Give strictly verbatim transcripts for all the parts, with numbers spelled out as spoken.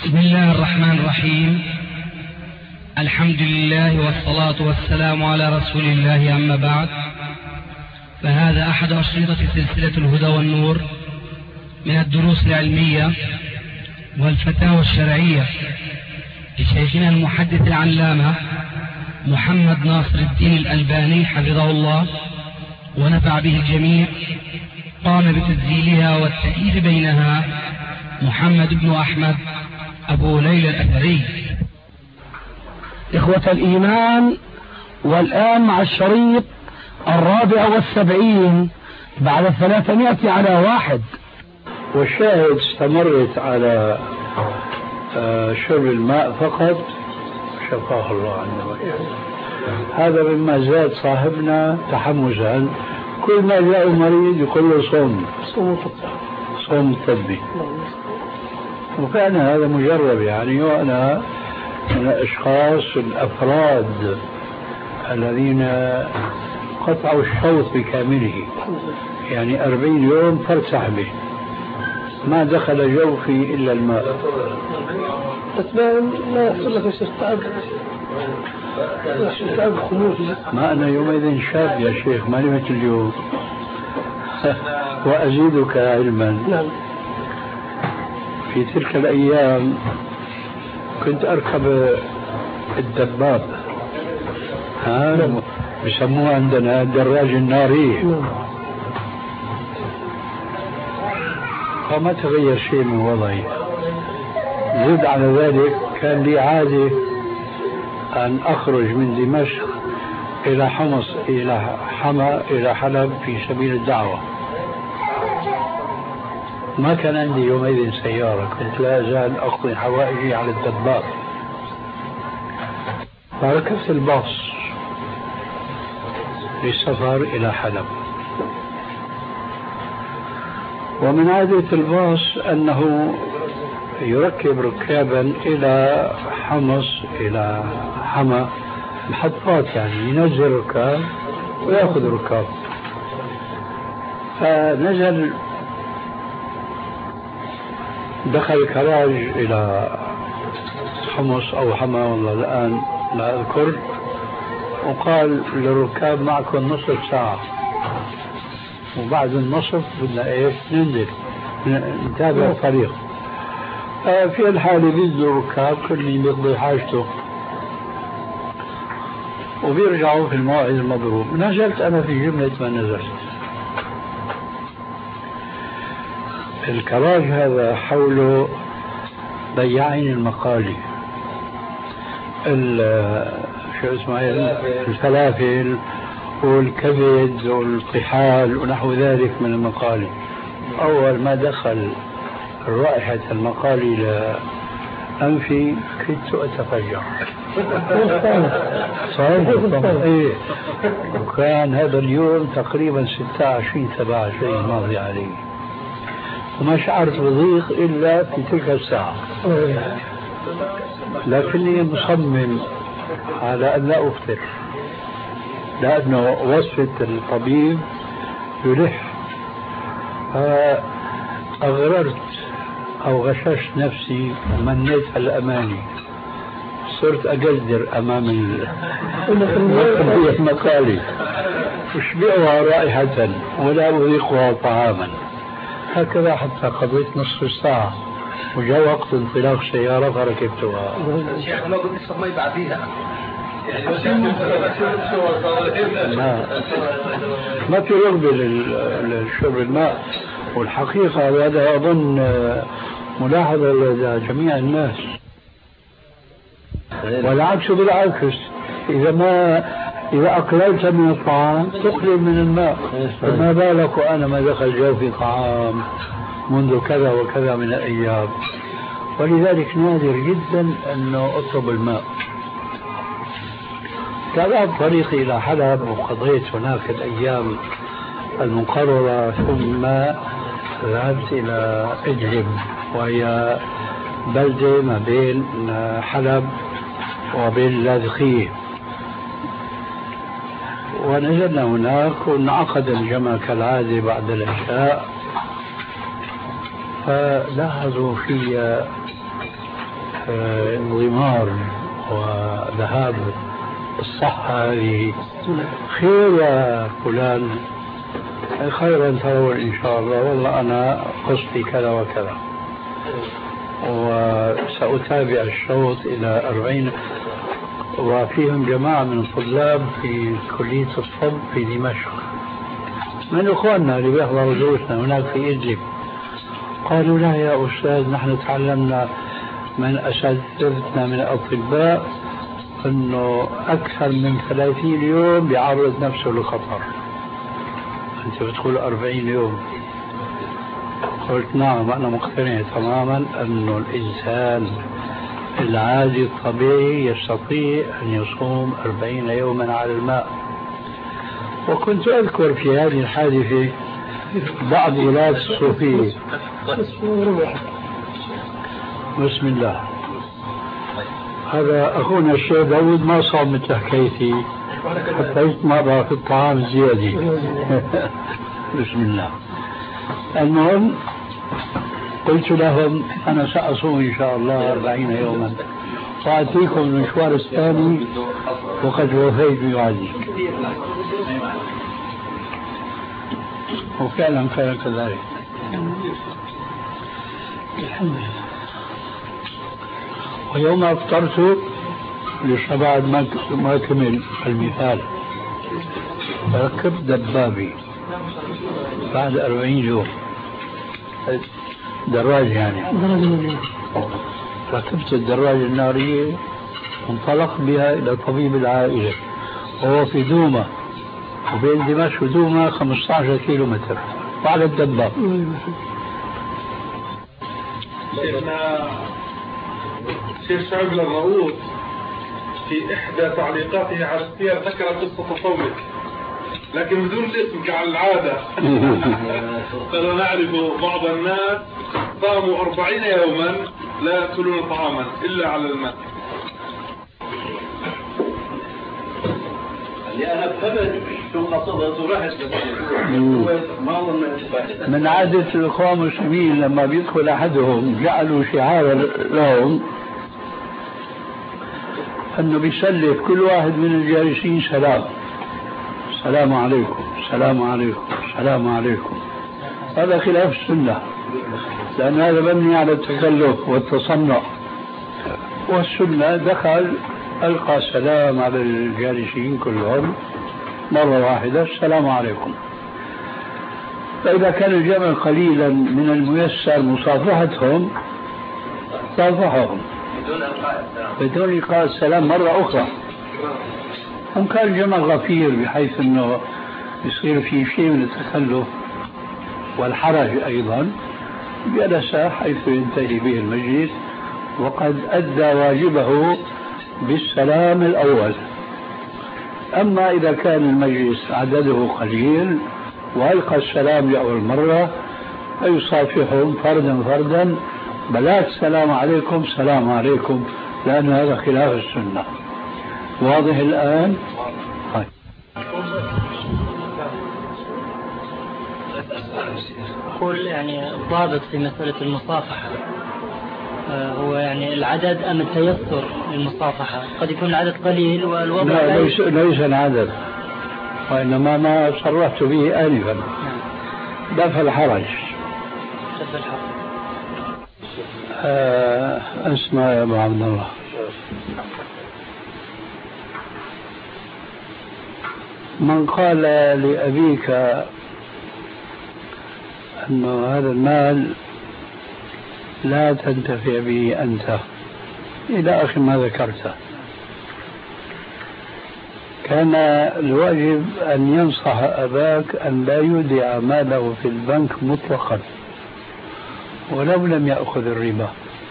بسم الله الرحمن الرحيم. الحمد لله والصلاة والسلام على رسول الله، أما بعد، فهذا أحد أشرطة سلسلة الهدى والنور من الدروس العلمية والفتاوى الشرعية لشيخنا المحدث العلامة محمد ناصر الدين الألباني حفظه الله ونفع به الجميع. قام بتسجيلها والتأليف بينها محمد بن أحمد أبو ليلى الأثري. إخوة الإيمان، والآن مع الشريط الرابع والسبعين بعد الثلاثمائة على واحد. والشاهد استمرت على شرب الماء فقط، شفاه الله عنه. هذا مما زاد صاحبنا تحمسا، كل ما جاء مريض يقول له صوم صوم التبي. وكان هذا مجرب يعني، وأنا من الأشخاص الأفراد الذين قطعوا الشوط بكامله، يعني أربعين يوم فرد سحبه ما دخل جوفي إلا الماء. لا يحصل لك شيء تعب تعب خمول. ما أنا يومئذ شاب يا شيخ، ماني مثل اليوم. وأزيدك علما، في تلك الأيام كنت أركب الدباب، ها بسموه عندنا الدراج الناري. فما تغير شيء من وضعي. زد على ذلك كان لي عادة أن أخرج من دمشق إلى حمص إلى حما إلى حلب في سبيل الدعوة. ما كان عندي يومئذ سيارة، كنت لا أزال أقضي حوائجي على الدباب. فركبت الباص للسفر إلى حلب، ومن عادة الباص أنه يركب ركابا إلى حمص إلى حما، محطات يعني، ينزل ركاب ويأخذ ركاب. فنزل دخل كراج إلى حمص أو حما والله الآن لا أذكر، وقال للركاب معكم نصف ساعة، وبعد النصف بدنا إيش ننزل نتابع الطريق. في الحالة بينزلوا الركاب كل يقضي حاجته وبيرجعوا في الموعد المضروب. نزلت أنا في جملة ما نزلت. الكراج هذا حوله بياعين المقالي، شو اسمه الفلافل والكبد والطحال ونحو ذلك من المقالي. أول ما دخل رائحة المقالي لأنفي كنت أتفجع. صحيح. إيه. وكان هذا اليوم تقريبا ستة وعشرين سبعة وعشرين ماضي عليه، وما شعرت بضيق إلا في تلك الساعة. لكني مصمم على أن لا أفطر، لأنه وصفة الطبيب يلح. أغررت أو غششت نفسي ومنيت الأماني، صرت أقدر أمام المقالي أشبعها رائحة ولا أذيقها طعاما. هكذا حتى قضيت نصف الساعة، وجاء وقت انطلاق السيارة فركبتها. شيخ ما قلت لسه ما يبعثيها ما ما في رغبة لشرب الماء. والحقيقة هذا أظن ملاحظة لدى جميع الناس، والعكس بالعكس. إذا ما إذا أقللت من الطعام تقلل من الماء، فما بالك وأنا ما دخل جوفي طعام منذ كذا وكذا من الأيام. ولذلك نادر جدا أنه أطلب الماء. تابعت طريقي إلى حلب وقضيت هناك الأيام المقررة، ثم ذهبت إلى إدلب، وهي بلدة ما بين حلب وبين اللاذقية. ونزلنا هناك وانعقد الجمع كالعادة بعد العشاء. فلاحظوا في انضمار وذهاب الصحة هذه خير يا فلان، خيرا ترون إن شاء الله، والله أنا قصدي كذا وكذا، وسأتابع الشوط إلى أربعين. وفيهم جماعة من الطلاب في كلية الطب في دمشق من إخواننا اللي بيحضروا دروسنا هناك في إدلب، قالوا لا يا أستاذ نحن تعلمنا من أساتذتنا من الأطباء أنه أكثر من ثلاثين يوم بيعرض نفسه للخطر، أنت بتقول أربعين يوم. قلت نعم أنا مقتنع تماما أنه الإنسان العادي الطبيعي يستطيع أن يصوم أربعين يوما على الماء. وكنت أذكر في هذه الحادثة بعض ولاة الصوفية. بسم الله. هذا أخونا الشيخ داود ما صام مثل حكايتي، حتى مرة في الطعام زيادة. بسم الله. المهم قلت لهم أنا سأصوم إن شاء الله أربعين يوما وأتيكم المشوار الثاني وقد وفيت بوعدي. وفعلا كان كذلك. الحمد لله. ويوم أفطرت لسه بعد ما ما كمل المثال ركبت دبابي بعد أربعين يوم، دراجة يعني، ركبت الدراجة النارية وانطلق بها إلى طبيب العائلة وهو في دومة، وبين دمشق ودومة خمسة عشر كيلو متر بعد الدباب. شيخنا شيخ شعيب الرؤوس في إحدى تعليقاته على السير ذكر قصة صومك لكن بدون الاسم كعلى العادة. فلا نعرف بعض الناس صاموا أربعين يوما لا يأكلون طعاما إلا على الماء. أنا فهمت شو قصده ورحت من عادة الإخوان المسلمين لما بيدخل أحدهم جعلوا شعارا لهم أنه بيسلف كل واحد من الجالسين سلام، السلام عليكم السلام عليكم السلام عليكم. هذا خلاف السنة، لأن هذا مبني على التكلف والتصنع، والسنة دخل ألقى سلام على الجالسين كلهم مرة واحدة السلام عليكم. فإذا كان الجمع قليلا من الميسر مصافحتهم صافحهم بدون إلقاء السلام مرة أخرى. هم كان الجمع غفير بحيث أنه يصير في شيء من التخلف والحرج أيضا، جلس حيث ينتهي به المجلس وقد أدى واجبه بالسلام الأول. أما إذا كان المجلس عدده قليل وألقى السلام لأول مرة فيصافحهم فردا فردا، بلاش السلام عليكم السلام عليكم، لأن هذا خلاف السنة. واضح الآن؟ هاي. أقول يعني الضابط في مسألة المصافحة هو يعني العدد أم التيسر للمصافحة؟ قد يكون العدد قليل والوضع لا ليس, ليس العدد، وإنما ما صرحت به آنفا دفع الحرج. دفع الحرج. آه اسمع يا أبو عبد الله، من قال لأبيك أن هذا المال لا تنتفع به أنت إلى آخر ما ذكرته، كان الواجب أن ينصح أباك أن لا يودع ماله في البنك مطلقا ولو لم يأخذ الربا.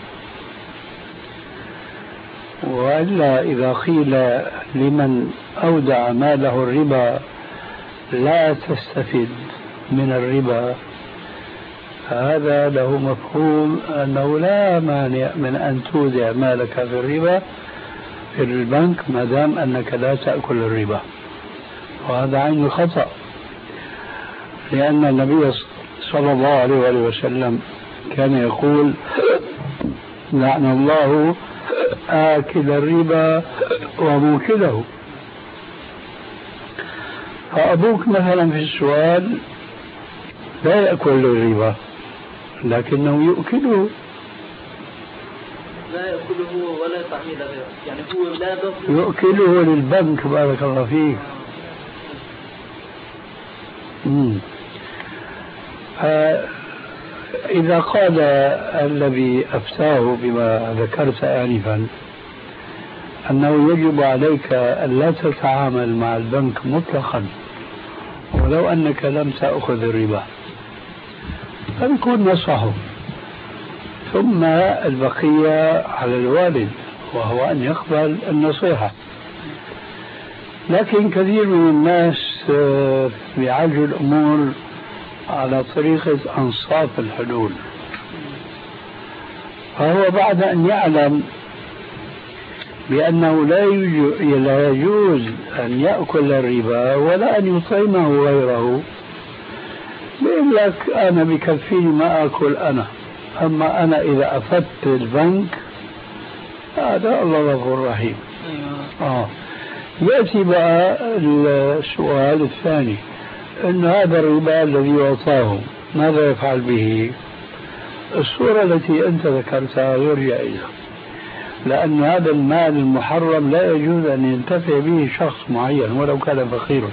وإلا إذا قيل لمن أودع ماله الربا لا تستفيد من الربا، هذا له مفهوم أنه لا مانع من أن تودع مالك في الربا في البنك ما دام أنك لا تأكل الربا، وهذا عين الخطأ، لأن النبي صلى الله عليه وسلم كان يقول لعن الله آكل الربا وموكله. فأبوك مثلا في السؤال لا يأكل الربا لكنه يؤكله، لا يأكله ولا يطعمه غيره، يعني هو لا بطل يؤكله للبنك. بارك الله فيك. مم. إذا قال الذي أفتاه بما ذكرت آنفا أنه يجب عليك أن لا تتعامل مع البنك مطلقا ولو أنك لم تأخذ الربا، فبيكون نصحه، ثم البقية على الوالد وهو أن يقبل النصيحة. لكن كثير من الناس بيعالجوا الأمور على طريقة أنصاف الحلول، فهو بعد أن يعلم بأنه لا يجوز أن يأكل الربا ولا أن يطعمه غيره، بيقول لك أنا بكفيني ما أكل أنا، أما أنا إذا أفدت البنك هذا الله غفور رحيم. آه. يأتي بقى السؤال الثاني، أن هذا الربا الذي يعطاه ماذا يفعل به؟ الصورة التي أنت ذكرتها غير جائزة، لأن هذا المال المحرم لا يجوز أن ينتفع به شخص معين ولو كان فقيرا،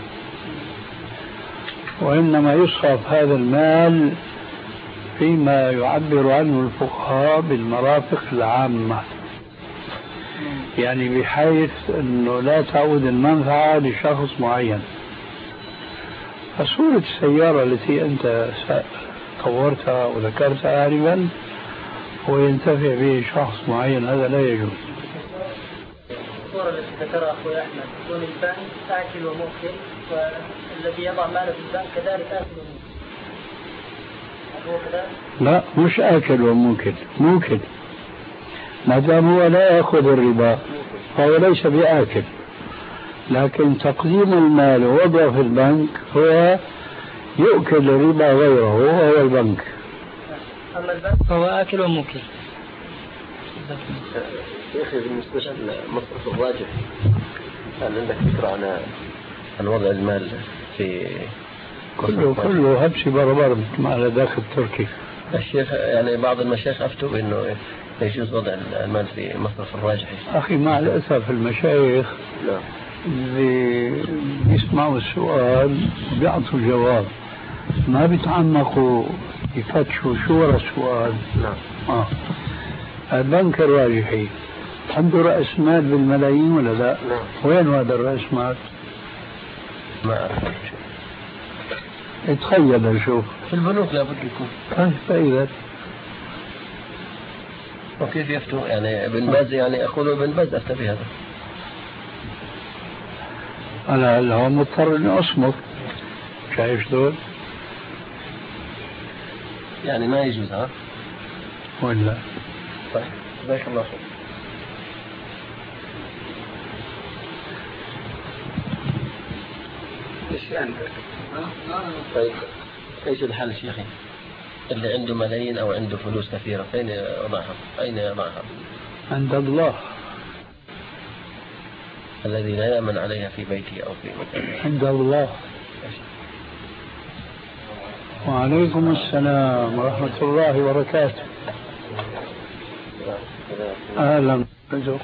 وإنما يصرف هذا المال فيما يعبر عنه الفقهاء بالمرافق العامة، يعني بحيث أنه لا تعود المنفعة لشخص معين. فصورة السيارة التي أنت طورتها وذكرتها آنفا وينتفع به شخص معين هذا لا يجوز. الصورة التي ذكرها أخوي أحمد كون البنك آكل وموكل، والذي يضع ماله في البنك كذلك آكل وموكل، هو كذلك؟ لا، مش آكل وموكل، موكل ما دام هو لا يأخذ الربا فهو ليس بآكل، لكن تقديم المال ووضعه في البنك هو يؤكل الربا غيره وهو البنك. أما البنك فهو آكل وموكل. شيخي بالنسبة للمصرف الراجح، هل عندك فكرة عن عن وضع المال في كله كله هبش بربر مع ذاك التركي؟ الشيخ يعني بعض المشايخ أفتوا بأنه يجوز وضع المال في مصرف الراجح. أخي مع الأسف المشايخ لا اللي يسمعوا السؤال بيعطوا جواب، ما بيتعمقوا يفتشوا شو ورا السؤال. نعم. آه. البنك الراجحي عنده رأس مال بالملايين ولا لا؟ نعم. وين هذا الرأس مال؟ ما أعرف. اتخيل شوف في البنوك لابد يكون. طيب فإذا وكيف يفتوا يعني ابن باز، يعني أقول ابن باز أفتى بهذا. أنا هلا مضطر إني أصمت، شايف شلون؟ يعني ما يجوز ها؟ ولا طيب جزاك الله خير. ايش عندك؟ طيب ايش الحل شيخي؟ اللي عنده ملايين او عنده فلوس كثيرة فين يضعها؟ اين يضعها؟ عند الله الذي لا يأمن عليها في بيته او في مكانه. عند الله. وعليكم السلام ورحمة الله وبركاته. أهلا بكم.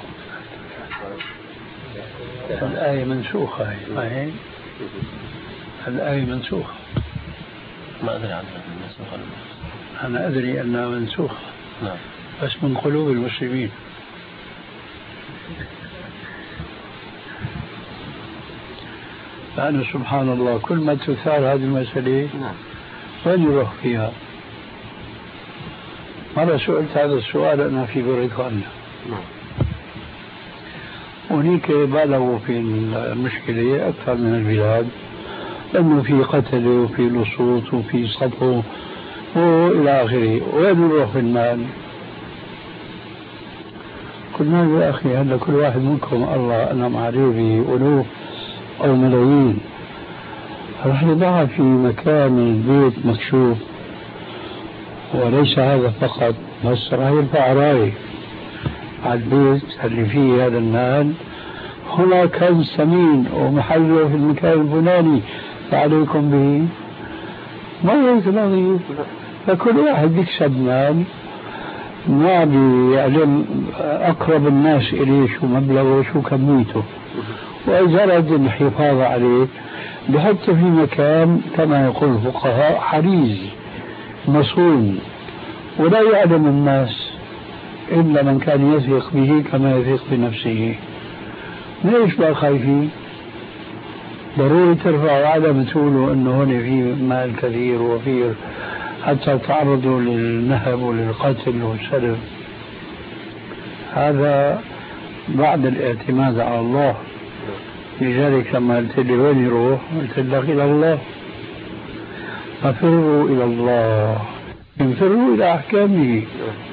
الآية منسوخة هي. الآية منسوخة. ما أدري عنها منسوخة. أنا أدري أنها منسوخة. نعم. بس من قلوب المسلمين. لأن سبحان الله كل ما تثار هذه المسألة وين يروح فيها؟ مرة سئلت هذا السؤال أنا في بريطانيا. هناك بالغوا في المشكلة أكثر من البلاد، لأنه في قتل وفي لصوص وفي سطو وإلى آخره. وين يروح في المال؟ قلنا يا أخي هلا كل واحد منكم الله أنعم عليه بألوف أو ملايين، رح يضعها في مكان بيت مكشوف، وليس هذا فقط، بس راح يرفع راية على البيت اللي فيه هذا المال هنا كنز ثمين ومحله في المكان الفلاني فعليكم به، ما هيك نظيف. فكل واحد يكسب مال ما بيعلم أقرب الناس إليه شو مبلغه وشو كميته، وإذا أراد الحفاظ عليه بحط في مكان كما يقول الفقهاء حريز مصون، ولا يعلم الناس إلا من كان يثق به كما يثق بنفسه. ليش بقى خايفين؟ ضروري ترفعوا علم تقولوا انه هنا في مال كثير وفير حتى تعرضوا للنهب وللقتل والسلب. هذا بعد الاعتماد على الله. لذلك لما قلت لي وين يروح؟ قلت لك الى الله. ففروا الى الله، انفروا الى احكامه.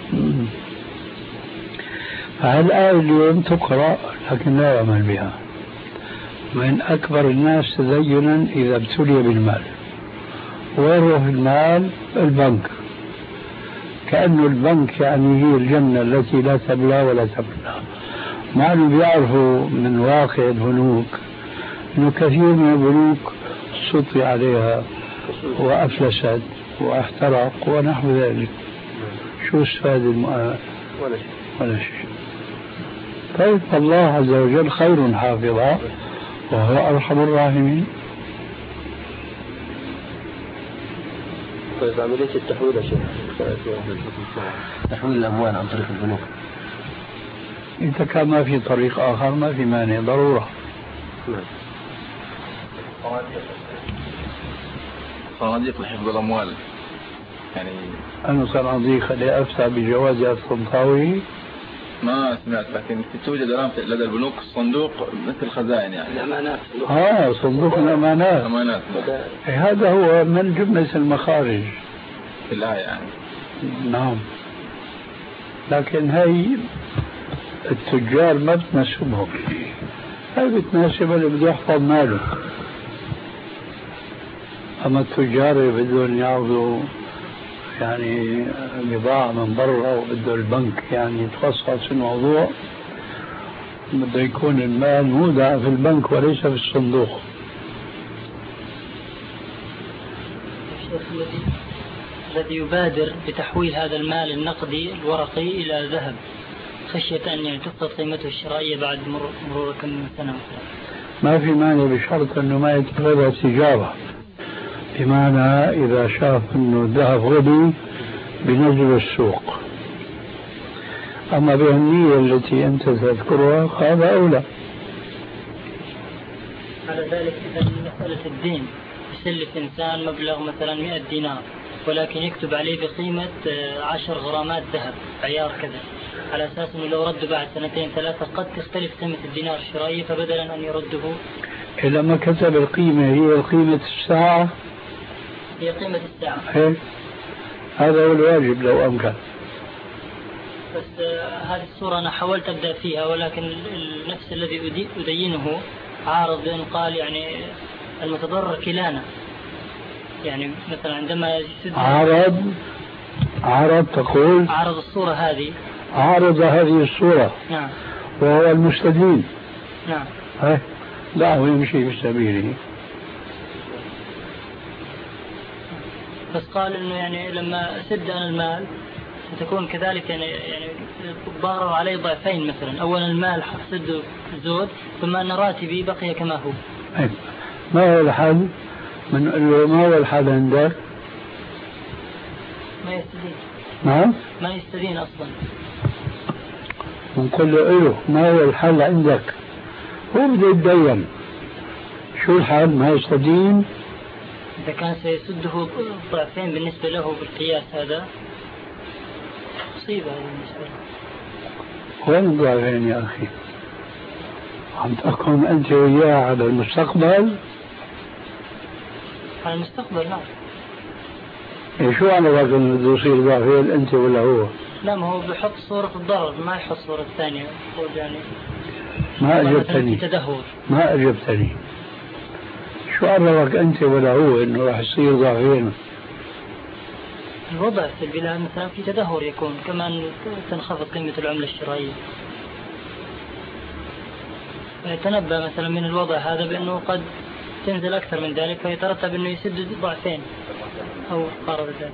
فهالآية اليوم تقرأ لكن لا يعمل بها. من أكبر الناس تدينا إذا ابتلي بالمال. ويروح المال البنك، كأنه البنك يعني هي الجنة التي لا تبلى ولا تبلى. مع أنه بيعرفوا من واقع البنوك أنه كثير من البنوك سطي عليها وأفلست واحترق ونحو ذلك. شو استفاد المؤمن؟ ولا شيء ولا شيء. طيب الله عز وجل خير حافظا وهو أرحم الراحمين. طيب عملية التحويل يا شيخ، تحويل الأموال عن طريق البنوك، إذا كان ما في طريق آخر ما في مانع ضرورة. صناديق لحفظ الأموال يعني أنا صناديق اللي أفتى بجوازها الطنطاوي ما سمعت، لكن توجد الآن لدى البنوك صندوق مثل خزائن يعني الأمانات. آه صندوق الأمانات. أمانات هذا هو من جملة المخارج في الآية يعني. نعم، لكن هاي التجار ما بتناسبهم، هاي بتناسب اللي بده يحفظ ماله. أما التجار اللي بدهم يعرضوا يعني بضاعة من برا وبده البنك يعني يتخصص الموضوع، بده يكون المال مودع في البنك وليس في الصندوق. الذي يبادر بتحويل هذا المال النقدي الورقي إلى ذهب خشية أن يعني تفقد قيمته الشرائية بعد مرور كم من سنة مثلا، ما في مانع بشرط أنه ما يتخذها تجارة، بمعنى إذا شاف أنه الذهب غلي بنزل السوق. أما بهالنية التي أنت تذكرها هذا أولى. على ذلك إذا مسألة الدين يسلف إنسان مبلغ مثلا مئة دينار ولكن يكتب عليه بقيمة عشر غرامات ذهب عيار كذا، على أساس أنه لو رده بعد سنتين ثلاثة قد تختلف قيمة الدينار الشرائية، فبدلا أن يرده إذا ما كتب القيمة هي قيمة الساعة، هي قيمة الساعة. هي. هذا هو الواجب لو أمكن. بس هذه الصورة أنا حاولت أبدأ فيها، ولكن النفس الذي أدينه عارض بأن قال يعني المتضرر كلانا، يعني مثلا عندما يسد عارض عارض تقول عارض الصورة هذه، عارض هذه الصورة. نعم. وهو المستدين. نعم. هاي دعه يمشي في سبيله. بس قال إنه يعني لما أسد أنا المال ستكون كذلك يعني يعني ضرر علي ضعفين، مثلا أولا المال حسده زود ثم أن راتبي بقي كما هو. أي. ما هو الحل؟ من ما هو الحل عندك؟ ما يستدين. نعم؟ ما يستدين أصلا. نقول له إيه ما هو الحل عندك؟ هو بده يتدين. شو الحل؟ ما يستدين؟ إذا كان سيسده ضعفين بالنسبة له بالقياس هذا مصيبة بالنسبة له. وين الضعفين يا أخي؟ عم تحكم أنت وياه على المستقبل؟ على المستقبل نعم. إيه شو على بالك إنه بده يصير ضعفين أنت ولا هو؟ لا ما هو بيحط صورة الضرر ما يحط صورة ثانية يعني. ما أجبتني. تدهور. ما أجبتني. شو عرفك أنت ولا هو إنه راح يصير ضعفين؟ الوضع في البلاد مثلا في تدهور يكون، كمان تنخفض قيمة العملة الشرائية. يتنبأ مثلا من الوضع هذا بأنه قد تنزل أكثر من ذلك، فيترتب أنه يسد ضعفين أو قارب ذلك.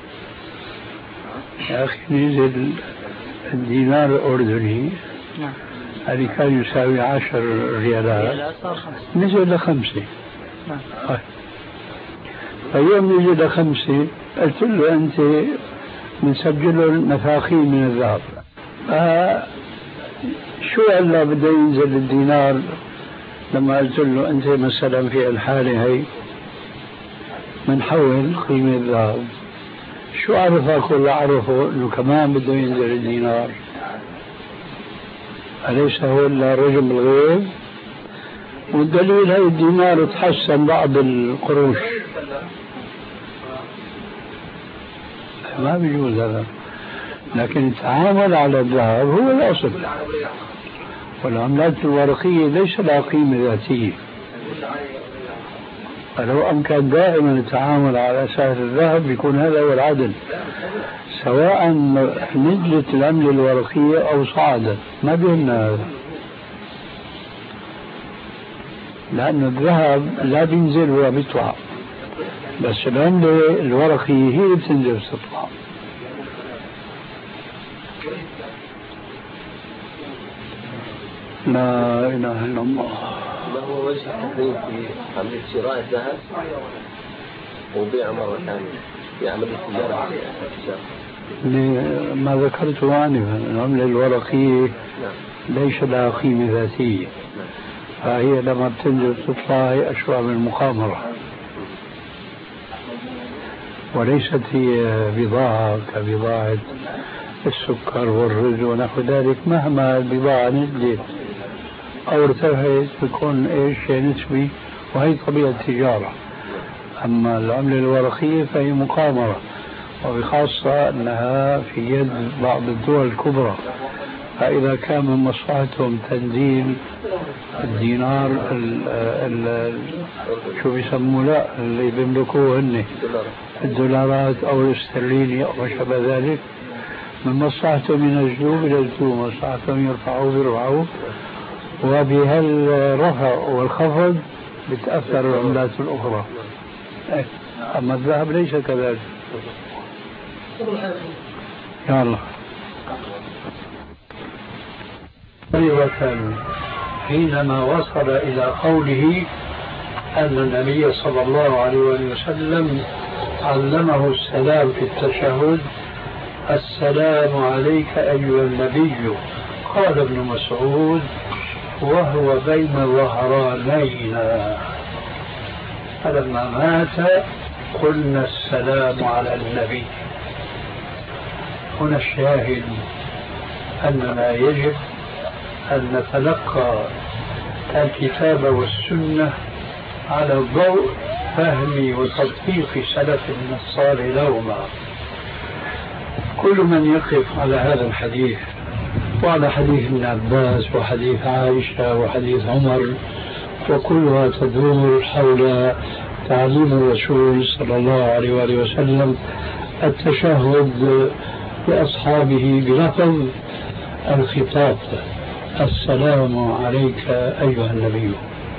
يا أخي نزل الدينار الأردني، نعم، هذه كان يساوي عشر ريالات، صار خمسة، نزل لخمسة. نعم. فيوم نزل لخمسة قلت له أنت بنسجله المفاخين من الذهب، شو هلا بده ينزل الدينار؟ لما قلت له أنت مثلا في الحالة هي بنحول قيمة الذهب، شو عرفك ولا عرفه انه كمان بده ينزل الدينار؟ أليس هو الا رجل بالغيب؟ والدليل هي الدينار تحسن بعض القروش، ما بيجوز هذا. لكن التعامل على الذهب هو الأصل، والعملات الورقية ليس لها قيمة ذاتية. فلو أمكن دائما التعامل على أساس الذهب يكون هذا هو العدل، سواء نزلت العملة الورقية أو صعدت، ما بيهمنا هذا، لأن الذهب لا بينزل ولا بيطلع، بس العملة الورقية هي بتنزل وتطلع. لا إله إلا الله. ما هو وجه التحريم في عملية شراء الذهب وبيع مرة ثانية في عملية التجارة؟ ما ذكرته آنفا، العملة الورقية ليس لها قيمة ذاتية، فهي لما بتنزل تطلع هي أشبه من المقامرة، وليست هي بضاعة كبضاعة السكر والرز ونحو ذلك. مهما البضاعة نزلت أو ارتفعت بيكون إيش نسبي، وهي طبيعة التجارة. أما العملة الورقية فهي مقامرة، وبخاصة أنها في يد بعض الدول الكبرى، فإذا كان من مصلحتهم تنزيل الدينار ال ال شو بيسموه لا اللي بيملكوه هن الدولارات أو الاسترليني أو ما شابه ذلك، من مصلحتهم ينزلوه بينزلوه، مصلحتهم يرفعوه بيرفعوه، وبهالرفع والخفض بتأثر العملات الأخرى. أما الذهب ليس كذلك. يا الله. أيوة، حينما وصل إلى قوله أن النبي صلى الله عليه وسلم علمه السلام في التشهد: السلام عليك أيها النبي. قال ابن مسعود: وهو بين ظهرانينا، فلما مات قلنا السلام على النبي. هنا الشاهد أننا يجب أن نتلقى الكتاب والسنة على ضوء فهم وتطبيق سلفنا الصالح لهما. كل من يقف على هذا الحديث وعلى حديث ابن عباس وحديث عائشة وحديث عمر، وكلها تدور حول تعليم الرسول صلى الله عليه وآله وسلم التشهد لأصحابه بلفظ الخطاب: السلام عليك أيها النبي.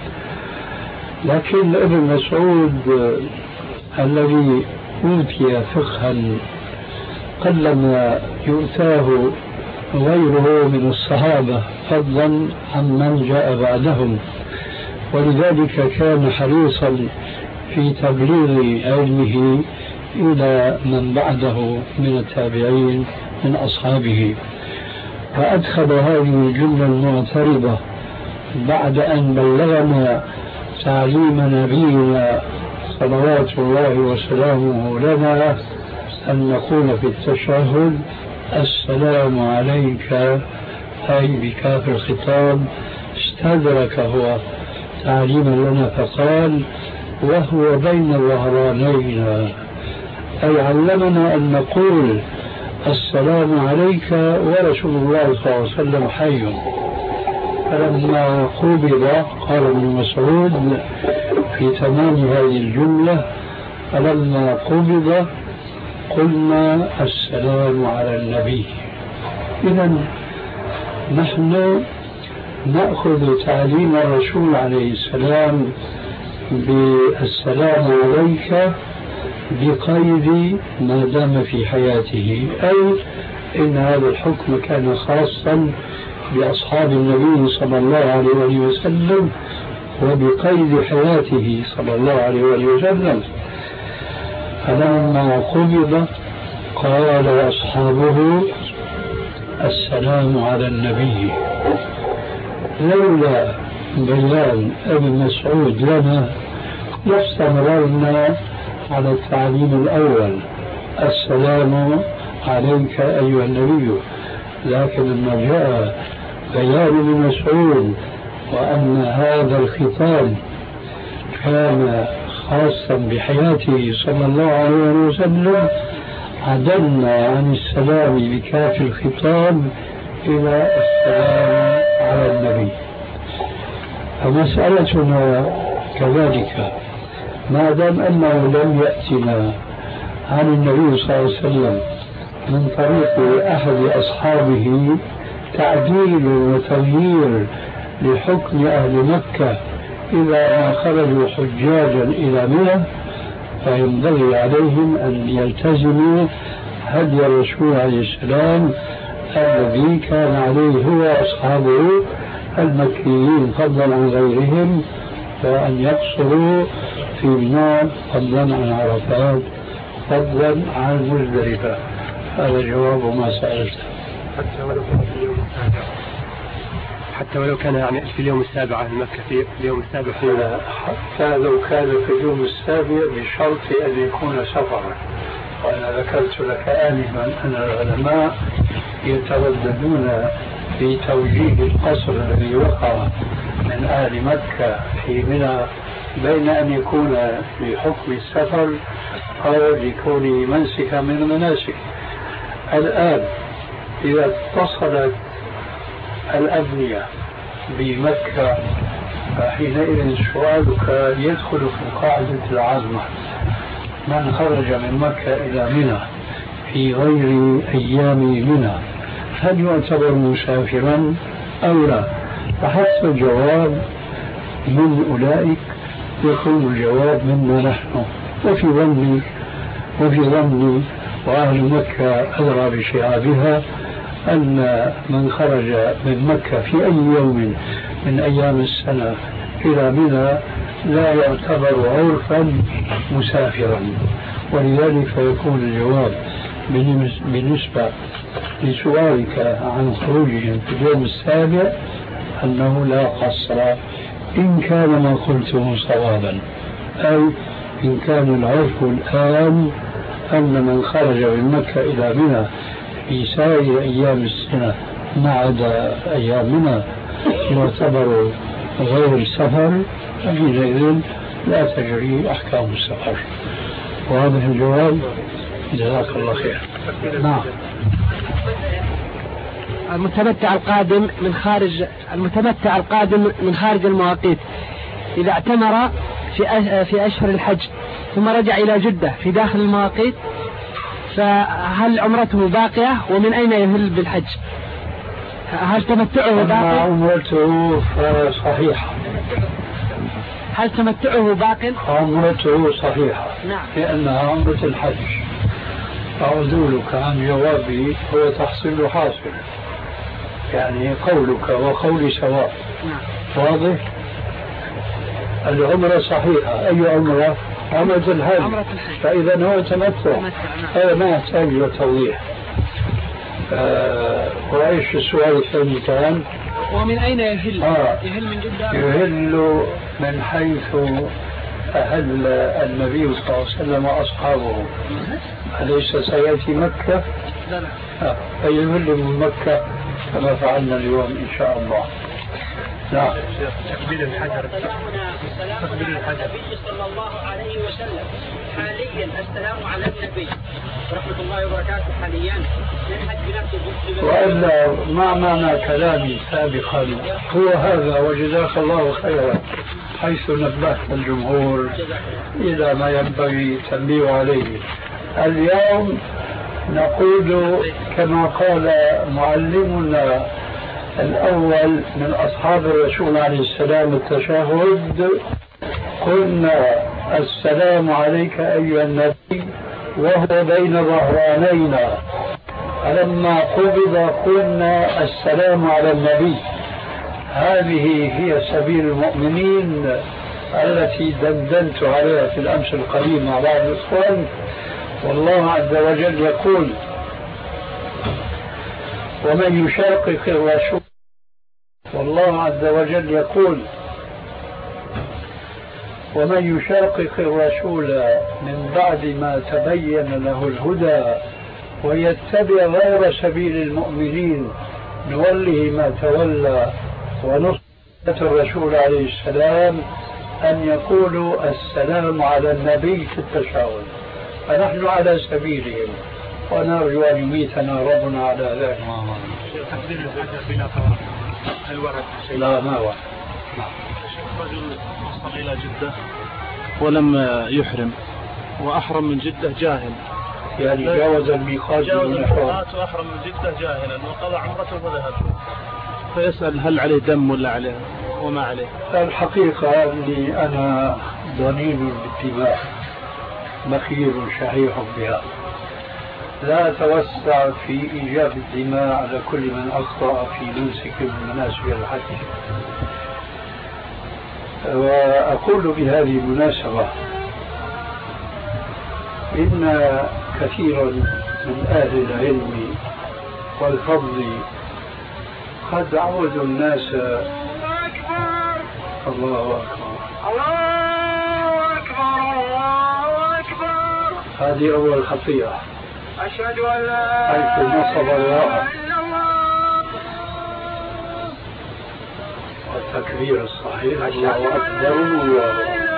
لكن ابن مسعود الذي أوتي فقها قلما يؤتاه غيره من الصحابة فضلا عمن جاء بعدهم، ولذلك كان حريصا في تبليغ علمه إلى من بعده من التابعين من أصحابه، فأدخل هذه الجملة المعترضة بعد أن بلغنا تعليم نبينا صلوات الله وسلامه لنا أن نقول في التشهد: السلام عليك، أي بكاف الخطاب. استدرك هو تعليما لنا فقال: وهو بين ظهرانينا، أي علمنا أن نقول السلام عليك ورسول الله صلى الله عليه وسلم حي. فلما قبض، قال ابن مسعود في تمام هذه الجملة: فلما قبض قلنا السلام على النبي. إذا نحن نأخذ تعليم الرسول عليه السلام بالسلام عليك بقيد ما دام في حياته، أي إن هذا الحكم كان خاصا بأصحاب النبي صلى الله عليه وسلم وبقيد حياته صلى الله عليه وسلم. فلما قبض قال أصحابه السلام على النبي. لولا بيان ابن مسعود لنا لاستمررنا على التعليم الأول السلام عليك أيها النبي، لكن لما جاء بيان ابن مسعود وأن هذا الخطاب كان خاصا بحياته صلى الله عليه وسلم عدلنا عن السلام بكاف الخطاب إلى السلام على النبي. فمسألتنا كذلك ما دام أنه لم يأتنا عن النبي صلى الله عليه وسلم من طريق أحد أصحابه تعديل وتغيير لحكم أهل مكة إذا ما خرجوا حجاجا إلى منى، فينبغي عليهم أن يلتزموا هدي الرسول عليه السلام الذي كان عليه هو أصحابه المكيين فضلا عن غيرهم، وأن يقصروا في منى فضلا عن عرفات فضلا عن مزدلفة. هذا جواب ما سألته. حتى ولو كان في اليوم السابع حتى ولو كان يعني في اليوم السابع عن مكة في اليوم السابع في حتى لو كان في اليوم السابع بشرط أن يكون سفرا. وأنا ذكرت لك آنفا أن العلماء يترددون في توجيه القصر الذي وقع من أهل مكة في منى بين أن يكون بحكم السفر أو لكون منسكا من المناسك. الآن إذا اتصلت الأبنية بمكة فحينئذ سؤالك يدخل في القاعدة العامة: من خرج من مكة إلى منى في غير أيام منى هل يعتبر مسافرا أو لا؟ فحسب الجواب من أولئك يكون الجواب منا نحن، وفي ظني وفي ظني وأهل مكة أدرى بشعابها أن من خرج من مكة في أي يوم من أيام السنة إلى منى لا يعتبر عرفا مسافرا، ولذلك يكون الجواب بالنسبة لسؤالك عن خروجهم في اليوم السابع أنه لا قصر إن كان ما قلته صوابا، أي إن كان العرف الآن أن من خرج من مكة إلى منى في سائر أيام السنة ما عدا أيام منى يعتبر غير السفر، حينئذ لا تجري أحكام السفر. وهذا الجواب جزاك الله خير. نعم. المتمتع القادم من خارج المتمتع القادم من خارج المواقيت إذا اعتمر في في أشهر الحج ثم رجع إلى جدة في داخل المواقيت فهل عمرته باقية ومن أين يهل بالحج؟ هل تمتعه باقي؟ عمرته صحيحة. هل تمتعه باق؟ عمرته صحيحة. نعم. لأنها عمرة الحج. فعدولك عن جوابي هو تحصيل حاصل، يعني قولك وقولي سواء. نعم. واضح؟ العمرة صحيحة. أي عمرة؟ عمرة الحج. عمرة الحج. فإذا هو تمتع. هذا ما يحتاج إلى توضيح. آه وإيش السؤال الثاني كان؟ ومن أين يهل؟ آه. يهل من جدة؟ يهل من حيث أهل النبي صلى الله عليه وسلم وأصحابه. أليس سيأتي مكة؟ لا لا. آه. فيهل من مكة كما فعلنا اليوم إن شاء الله. نعم. تقبيل الحجر. تقبيل الحجر. النبي صلى الله عليه وسلم حاليا السلام على النبي ورحمة الله وبركاته حاليا نحج بنفسه. وإلا ما معنى كلامي سابقا هو هذا، وجزاك الله خيرا حيث نبهت الجمهور إلى ما ينبغي تنبيه عليه. اليوم نقول كما قال معلمنا الأول من أصحاب الرسول عليه السلام التشهد: قلنا السلام عليك أيها النبي وهو بين ظهرانينا. فلما قبض قلنا السلام على النبي. هذه هي سبيل المؤمنين التي دندنت عليها في الأمس القريب مع بعض الإخوان. والله عز وجل يقول: ومن يشاقق الرسول. والله عز وجل يقول: ومن يشاقق الرسول من بعد ما تبين له الهدى ويتبع غير سبيل المؤمنين نوله ما تولى ونصرة الرسول عليه السلام أن يقولوا السلام على النبي في التشهد. فنحن على سبيلهم ونرجو أن يميتنا ربنا على ذلك. لا ما هو رجل وصل إلى جدة ولم يحرم وأحرم من جدة جاهل، يعني جاوز الميقات جاوز الميقات وأحرم من جدة جاهلا وقضى عمرته وذهب، فيسأل هل عليه دم ولا عليه وما عليه؟ الحقيقة أني أنا ضنين بالدماء مخير شحيح بها، لا أتوسع في إيجاب الدماء على كل من أخطأ في منسك من مناسك الحج. وأقول بهذه المناسبة إن كثيرا من أهل العلم والفضل قد عودوا الناس. الله أكبر الله أكبر الله أكبر. هذه أول خطيئة. أشهد أن لا حيث نصب الله والتكبير الصحيح الله أكبر الله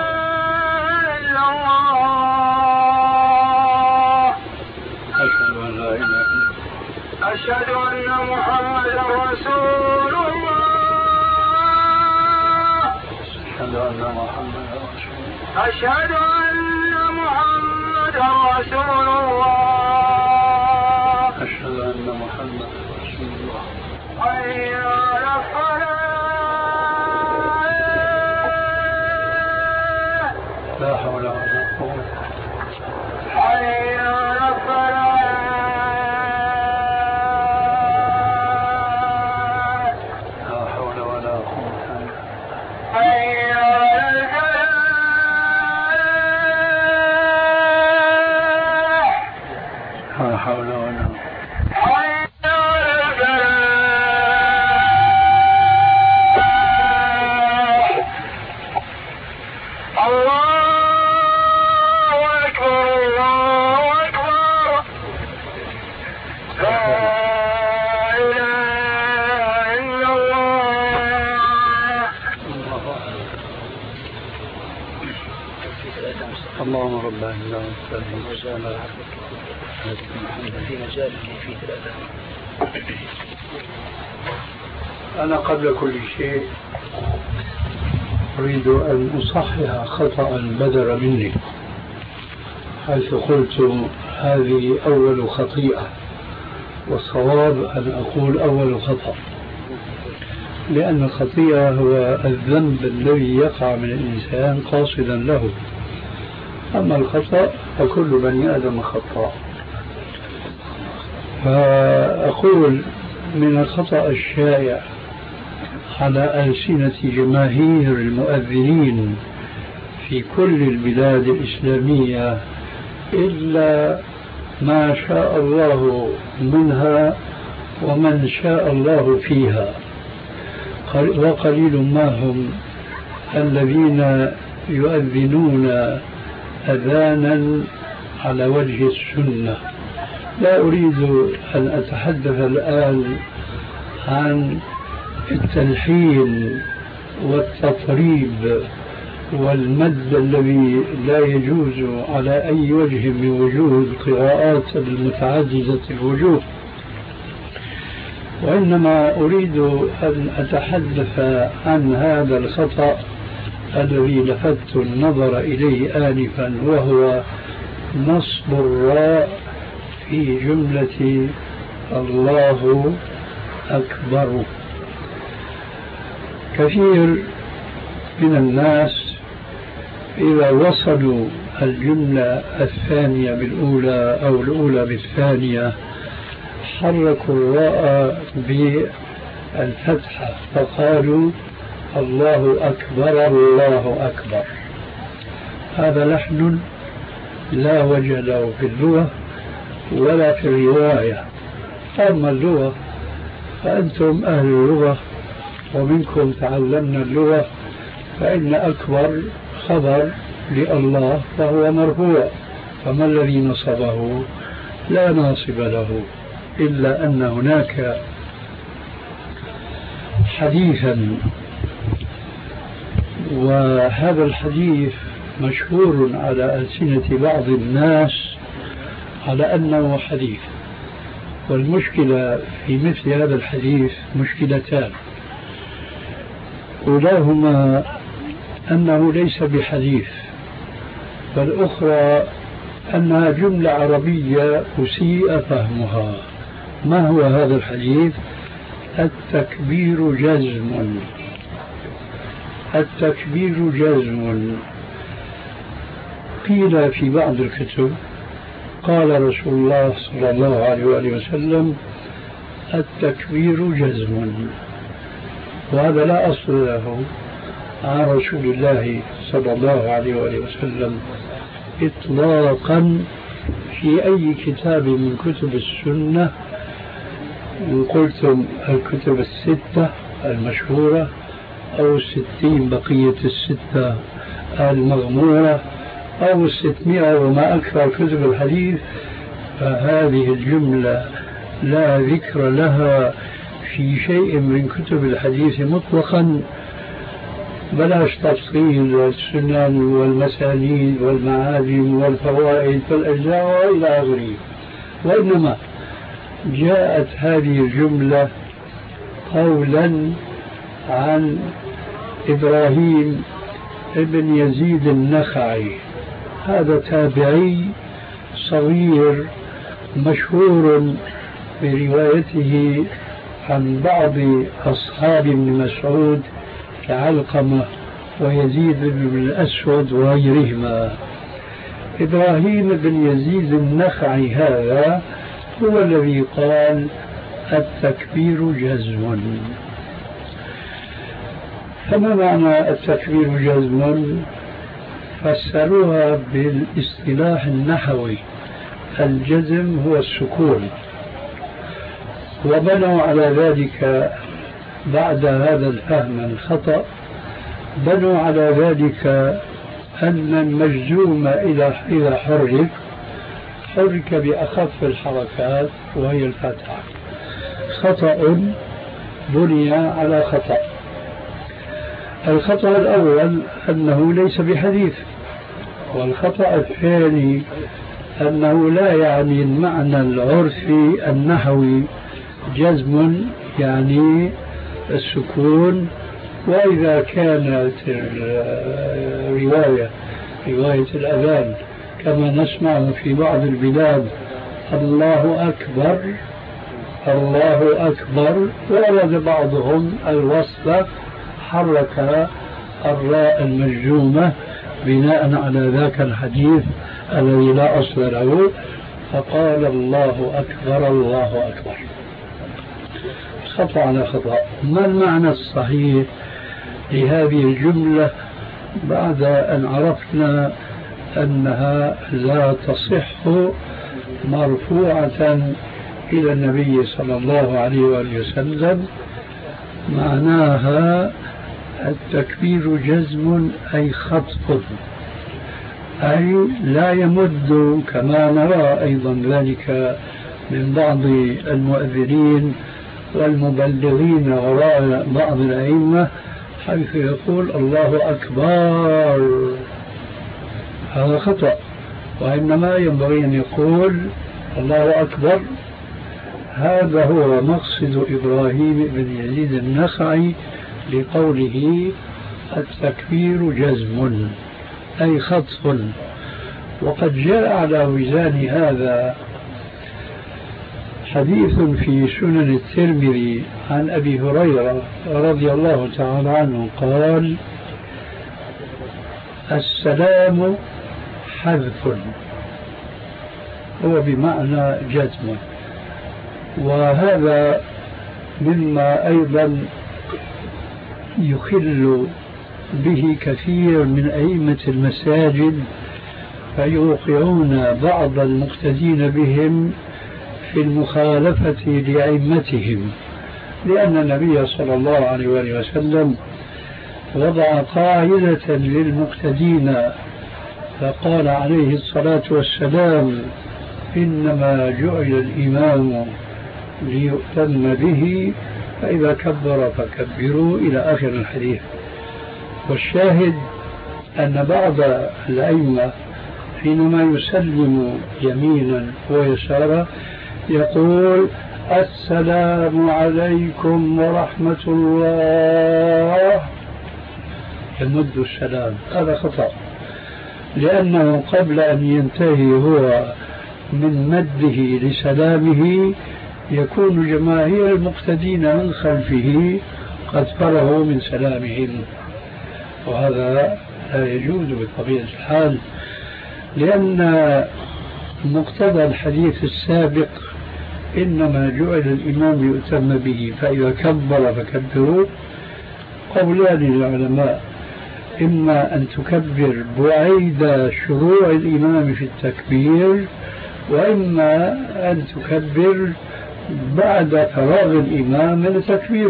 أشهد أن لا إله إلا الله أشهد أن محمدا رسول الله أشهد أن محمدا رسول الله أشهد أن محمدا رسول الله أشهد أن محمدا رسول الله. حي على الصلاة. لا حول ولا قوة. حي على الصلاة. لا حول ولا قوة. حي على الفلاح. لا حول ولا قوة. اللهم رب الله وسلم في مجال كيفية الأداء. أنا قبل كل شيء أريد أن أصحح خطأ بدر مني حيث قلت هذه أول خطيئة، والصواب أن أقول أول خطأ، لأن الخطيئة هو الذنب الذي يقع من الإنسان قاصدا له، أما الخطأ فكل بني آدم خطأ. فأقول من الخطأ الشائع على ألسنة جماهير المؤذنين في كل البلاد الإسلامية إلا ما شاء الله منها ومن شاء الله فيها، وقليل ما هم الذين يؤذنون أذانا على وجه السنة. لا أريد أن أتحدث الآن عن التلحين والتطريب والمد الذي لا يجوز على أي وجه من وجوه القراءات المتعددة الوجوه، وإنما أريد أن أتحدث عن هذا الخطأ الذي لفت النظر إليه آنفا، وهو نصب الراء في جملة الله أكبر. كثير من الناس إذا وصلوا الجملة الثانية بالأولى أو الأولى بالثانية حركوا الراء بالفتحة فقالوا الله أكبر الله أكبر. هذا لحن لا وجه له في اللغة ولا في الرواية. أما اللغة فأنتم أهل اللغة ومنكم تعلمنا اللغة، فإن أكبر خبر لله فهو مرفوع، فما الذي نصبه؟ لا ناصب له، إلا أن هناك حديثا، وهذا الحديث مشهور على ألسنة بعض الناس على أنه حديث. والمشكلة في مثل هذا الحديث مشكلتان، أولاهما أنه ليس بحديث، والأخرى أنها جملة عربية أسيء فهمها. ما هو هذا الحديث؟ التكبير جزم، التكبير جزم. قيل في بعض الكتب قال رسول الله صلى الله عليه وآله وسلم التكبير جزم، وهذا لا أصل له عن رسول الله صلى الله عليه وآله وسلم إطلاقا في أي كتاب من كتب السنة، إن قلتم الكتب الستة المشهورة أو الستين بقية الستة المغمورة أو الستمائة وما أكثر كتب الحديث، فهذه الجملة لا ذكر لها في شيء من كتب الحديث مطلقا، بلاش تفصيل السنن والمسانيد والمعاجم والفوائد والأجزاء وإلى آخره. وإنما جاءت هذه الجملة قولا عن إبراهيم ابن يزيد النخعي، هذا تابعي صغير مشهور بروايته عن بعض أصحاب ابن مسعود كعلقمة ويزيد بن الأسود وغيرهما. إبراهيم بن يزيد النخعي هذا هو الذي قال التكبير جزم. فما معنى التكبير جزم؟ فسروها بالاصطلاح النحوي، الجزم هو السكون، وبنوا على ذلك بعد هذا الفهم الخطأ، بنوا على ذلك أن المجزوم إذا حرك حرك بأخف الحركات وهي الفتحة. خطأ بني على خطأ. الخطأ الأول أنه ليس بحديث، والخطأ الثاني أنه لا يعني المعنى العرفي النحوي جزم يعني السكون. وإذا كانت الرواية رواية الأذان كما نسمع في بعض البلاد الله أكبر الله أكبر، ورد بعضهم الوصل حرك الراء المجزومة بناء على ذاك الحديث الذي لا أصل له، فقال الله أكبر الله أكبر. خطأ على خطأ. ما المعنى الصحيح لهذه الجملة بعد أن عرفنا أنها لا تصح مرفوعة إلى النبي صلى الله عليه وآله وسلم؟ معناها التكبير جزم أي خطف، أي لا يمد كما نرى أيضا ذلك من بعض المؤذنين والمبلغين وراء بعض الأئمة، حيث يقول الله أكبر. هذا خطأ، وإنما ينبغي أن يقول الله أكبر. هذا هو مقصد إبراهيم بن يزيد النخعي لقوله التكبير جزم أي خطف. وقد جاء على وزان هذا حديث في سنن الترمذي عن أبي هريرة رضي الله تعالى عنه قال: السلام حذف، هو بمعنى جزم. وهذا مما أيضا يخل به كثير من أئمة المساجد، فيوقعون بعض المقتدين بهم في المخالفة لأئمتهم، لأن النبي صلى الله عليه وآله وسلم وضع قاعدة للمقتدين فقال عليه الصلاة والسلام: إنما جعل الإمام ليؤتم به فإذا كبر فكبروا، إلى آخر الحديث. والشاهد أن بعض الأئمة حينما يسلم يمينا ويسارا يقول: السلام عليكم ورحمة الله، يمد السلام. هذا خطأ، لأنه قبل أن ينتهي هو من مده لسلامه يكون جماهير المقتدين من خلفه قد فرغوا من سلامهم، وهذا لا يجوز بطبيعة الحال، لأن مقتضى الحديث السابق إنما جعل الإمام يؤتم به فإذا كبر فكبروا. قولان للعلماء: إما أن تكبر بعيد شروع الإمام في التكبير، وإما أن تكبر بعد فراغ الإمام من التكبير.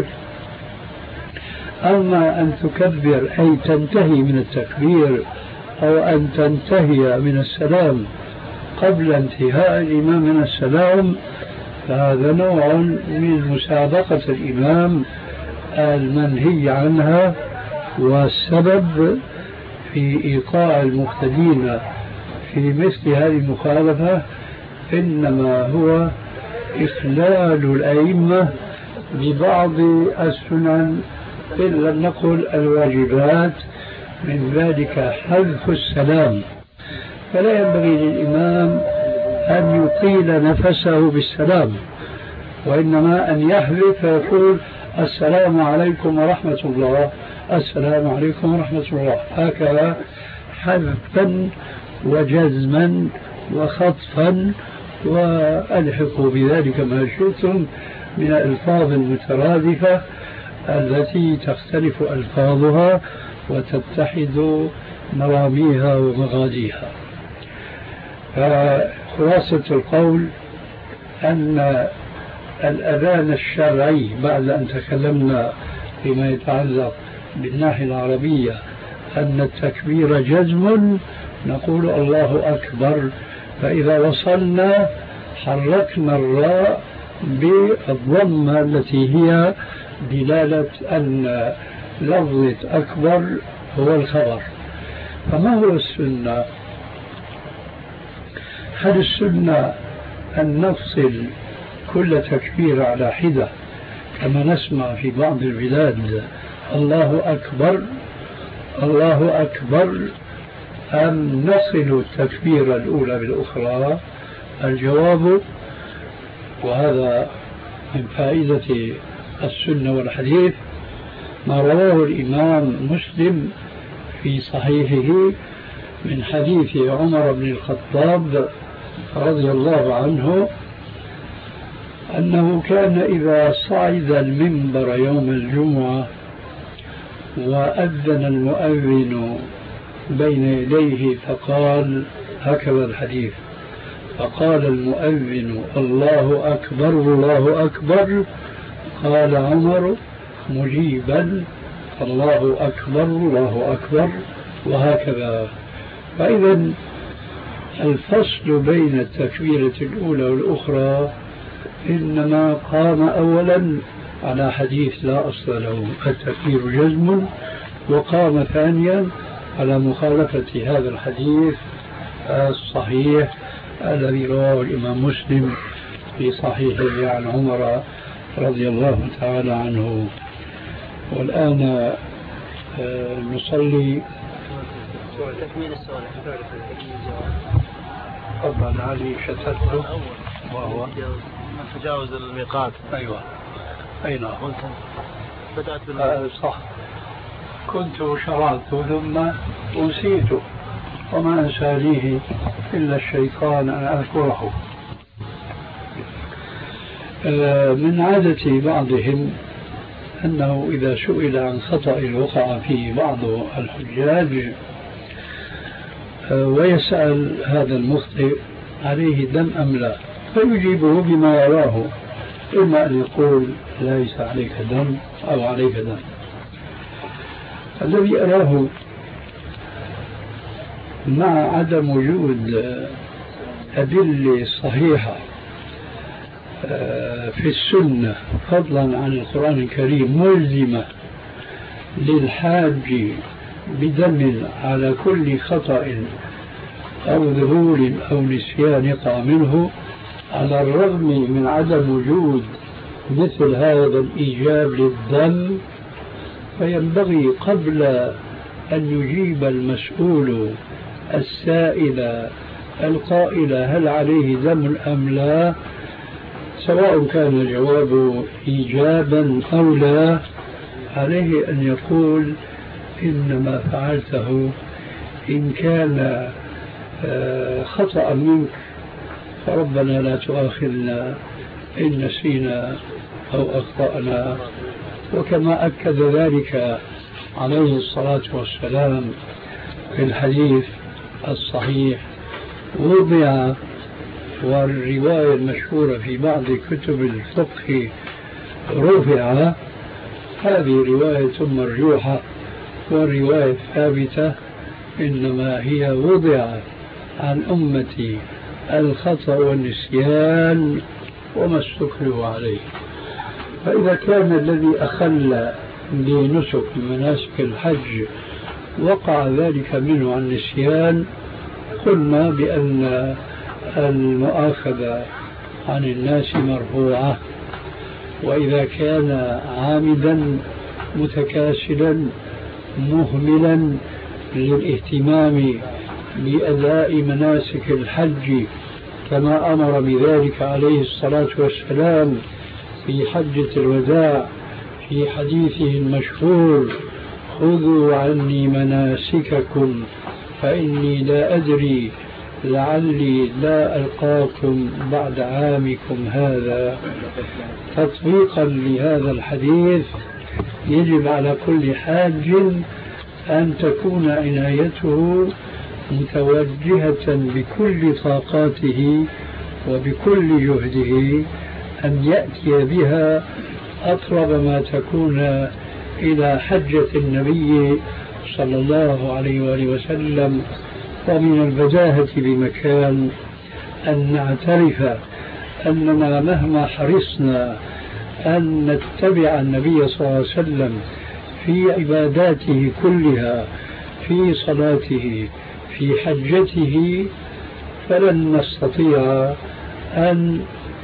أما أن تكبر أي تنتهي من التكبير أو أن تنتهي من السلام قبل انتهاء الإمام من السلام، فهذا نوع من مسابقة الإمام المنهي عنها، والسبب في إيقاع المقتدين في مثل هذه المخالفة إنما هو إخلال الأئمة ببعض السنن، إن لم نقل الواجبات، من ذلك حذف السلام. فلا ينبغي للإمام أن يطيل نفسه بالسلام، وإنما أن يحذف فيقول: السلام عليكم ورحمة الله، السلام عليكم ورحمة الله، هكذا حذفا وجزما وخطفا، وألحقوا بذلك ما شئتم من الألفاظ المترادفة التي تختلف ألفاظها وتتحد مراميها ومغاديها. فخلاصة القول أن الأذان الشرعي، بعد أن تكلمنا فيما يتعلق بالناحية العربية أن التكبير جزم، نقول الله أكبر، فإذا وصلنا حركنا الراء بالضمة التي هي دلالة أن لفظة أكبر هو الخبر. فما هو السنة؟ هل السنة أن نفصل كل تكبير على حدة كما نسمع في بعض البلاد الله أكبر الله أكبر، أم نصل التكبير الأولى بالأخرى؟ الجواب، وهذا من فائدة السنة والحديث، ما رواه الإمام مسلم في صحيحه من حديث عمر بن الخطاب رضي الله عنه أنه كان إذا صعد المنبر يوم الجمعة وأذن المؤذن بين يديه فقال هكذا الحديث: فقال المؤذن الله أكبر الله أكبر، قال عمر مجيبا الله أكبر الله أكبر، وهكذا. فإذا الفصل بين التكبيرة الأولى والأخرى إنما قام أولا على حديث لا أصل له التكبير جزم، وقام ثانيا على مخالفة هذا الحديث الصحيح الذي رواه الإمام مسلم في صحيحه عن عمر رضي الله تعالى عنه. والآن نصلي تكميل السؤال. تفضل علي شتته وهو من تجاوز الميقات. أيوة أي نعم. بدأت بال آه صح. كنت شرعت ثم أنسيت وما أنسانيه إلا الشيطان أن أذكره. آه من عادة بعضهم أنه إذا سئل عن خطأ وقع فيه بعض الحجاج آه ويسأل هذا المخطئ عليه دم أم لا، فيجيبه بما يراه، إما أن يقول ليس عليك دم أو عليك دم. الذي أراه مع عدم وجود أدلة صحيحة في السنة فضلا عن القرآن الكريم ملزمة للحاج بدم على كل خطأ أو ذهول أو نسيان يقع منه، على الرغم من عدم وجود مثل هذا الإيجاب للدم، فينبغي قبل أن يجيب المسؤول السائل القائل هل عليه دم أم لا، سواء كان الجواب إيجابا أو لا، عليه أن يقول إنما فعلته إن كان خطأ منك فربنا لا تؤاخذنا إن نسينا أو أخطأنا. وكما أكد ذلك عليه الصلاة والسلام في الحديث الصحيح وضع، والرواية المشهورة في بعض كتب الفقه رفع، هذه رواية مرجوحة والرواية الثابتة إنما هي وضع عن أمتي الخطأ والنسيان وما استكرهوا عليه. فإذا كان الذي أخل بنسك من مناسك الحج وقع ذلك منه عن نسيان، قلنا بأن المؤاخذة عن الناس مرفوعة. وإذا كان عامدا متكاسلا مهملا للاهتمام بأداء مناسك الحج كما أمر بذلك عليه الصلاة والسلام في حجة الوداع في حديثه المشهور خذوا عني مناسككم فإني لا أدري لعلي لا ألقاكم بعد عامكم هذا، تطبيقا لهذا الحديث يجب على كل حاج أن تكون عنايته متوجهة بكل طاقاته وبكل جهده أن يأتي بها أقرب ما تكون إلى حجة النبي صلى الله عليه وآله وسلم. ومن البداهة بمكان أن نعترف أننا مهما حرصنا أن نتبع النبي صلى الله عليه وسلم في عباداته كلها، في صلاته، في حجته، فلن نستطيع أن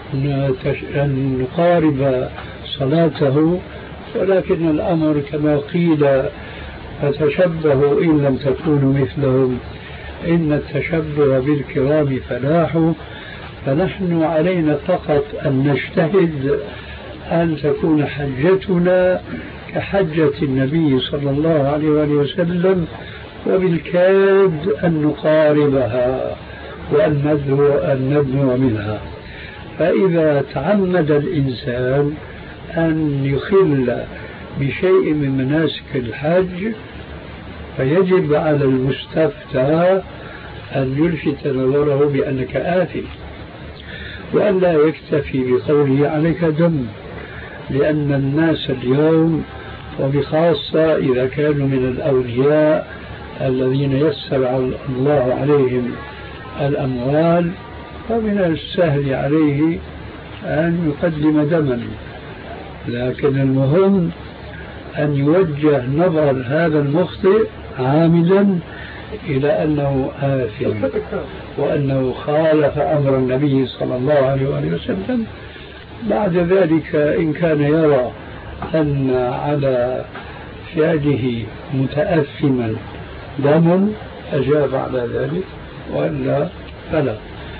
نقارب صلاته. ولكن الأمر كما قيل فتشبهوا إن لم تكونوا مثلهم إن التشبه بالكرام فلاح. فنحن علينا فقط أن نجتهد أن تكون حجتنا كحجة النبي صلى الله عليه وسلم، وبالكاد أن نقاربها وأن ندنو, أن ندنو منها. فإذا تعمد الإنسان أن يخل بشيء من مناسك الحج فيجب على المستفتى أن يلفت نظره بأنك آثم، وأن لا يكتفي بقوله عليك دم، لأن الناس اليوم وبخاصة إذا كانوا من الأولياء الذين يسر الله عليهم الأموال فمن السهل عليه أن يقدم دما، لكن المهم أن يوجه نظر هذا المخطئ عاملا إلى أنه آثم وأنه خالف أمر النبي صلى الله عليه وسلم. بعد ذلك إن كان يرى أن على فعله متأثما دم أجاب على ذلك وإلا فلا.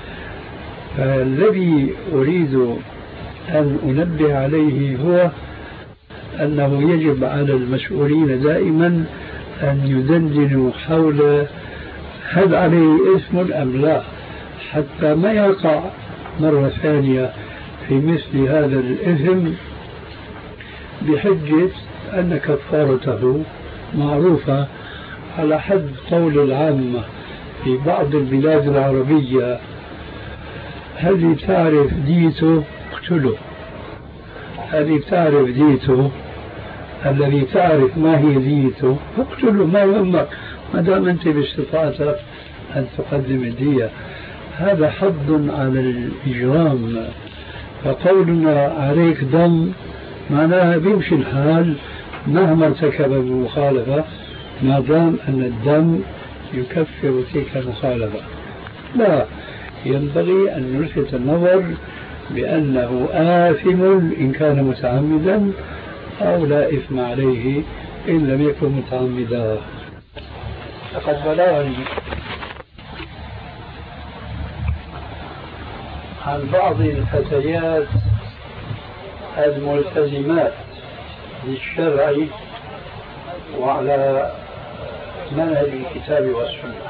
فالذي أريد أن أنبه عليه هو أنه يجب على المسؤولين دائما أن يدندنوا حول هل عليه اسم أم لا، حتى ما يقع مرة ثانية في مثل هذا الإثم بحجة أن كفارته معروفة على حد قول العامة في بعض البلاد العربية: هل تعرف ديته اقتله، هل تعرف ديته، الذي تعرف ما هي ديته اقتله، ما يهمك ما دام أنت باستطاعتك أن تقدم الدية. هذا حض على الإجرام. فقولنا عليك دم معناها بيمشي الحال مهما ارتكب المخالفة ما دام أن الدم يكفر تلك المخالفة. لا، ينبغي أن نلفت النظر بأنه آثم إن كان متعمدا أو لا إثم عليه إن لم يكن متعمدا. لقد بلغني عن بعض الفتيات الملتزمات للشرع وعلى منهج الكتاب والسنة